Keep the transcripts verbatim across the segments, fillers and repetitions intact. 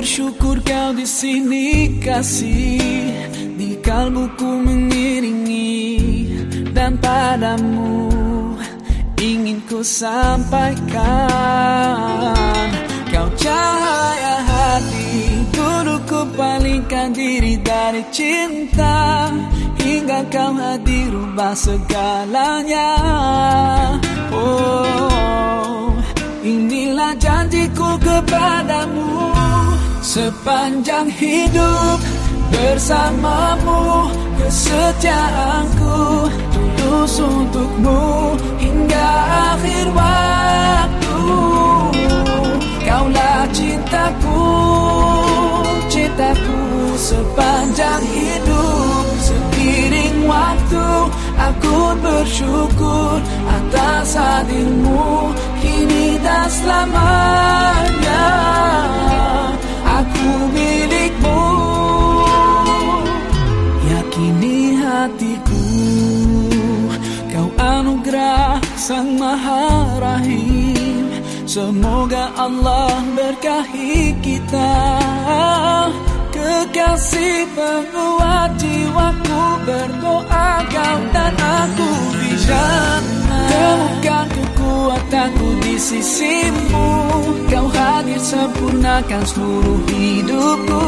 bersyukur kau di sini kasih, di kalbuku mengiringi, dan padamu ingin ku sampaikan. Kau cahaya hati, dulu ku palingkan diri dari cinta, hingga kau hadir rubah segalanya. Oh, inilah janjiku kepadamu, sepanjang hidup bersamamu, kesetiaanku tulus untukmu hingga akhir waktu. Kaulah cintaku, cintaku sepanjang hidup. Seiring waktu aku bersyukur atas hadirmu kini dan selamanya. Aku milikmu, yakini hatiku. Kau anugerah Sang Maha Rahim, semoga Allah berkahi kita. Kekasih penguat jiwaku, berdoa kau dan aku di jannah. Temukan kekuatanku di sisimu, kau hadir sempurnakan seluruh hidupku.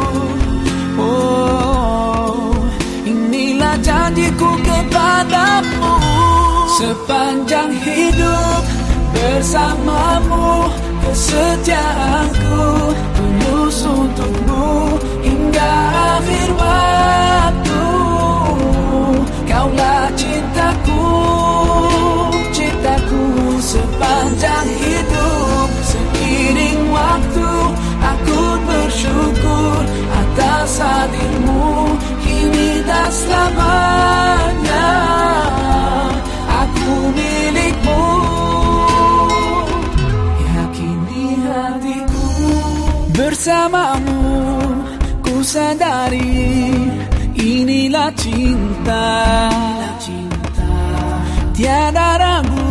Oh, inilah janjiku kepadamu, sepanjang hidup bersamamu, kesetiaanku tulus untukmu hingga akhir waktu. Kaulah cintaku, cintaku sepanjang hidup. Seiring waktu aku bersyukur atas hadirmu kini dan selamanya. Aku milikmu, yakini hatiku. Bersamamu ku sadari inilah cinta, tiada ragu,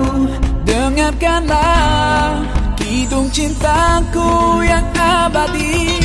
dengarkanlah kidung cintaku yang abadi.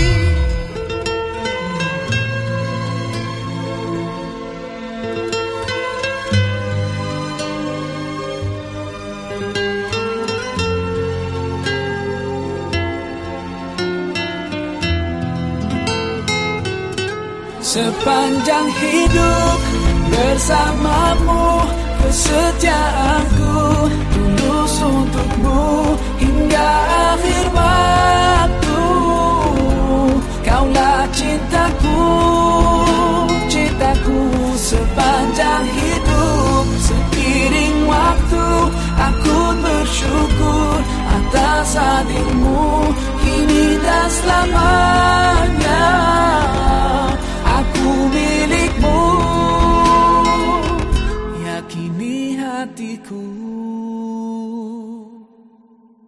Sepanjang hidup bersamamu, kesetiaanku tulus untukmu hingga akhir waktu. Kaulah cintaku, cintaku sepanjang hidup. Seiring waktu aku bersyukur atas hadirmu kini dan selamanya.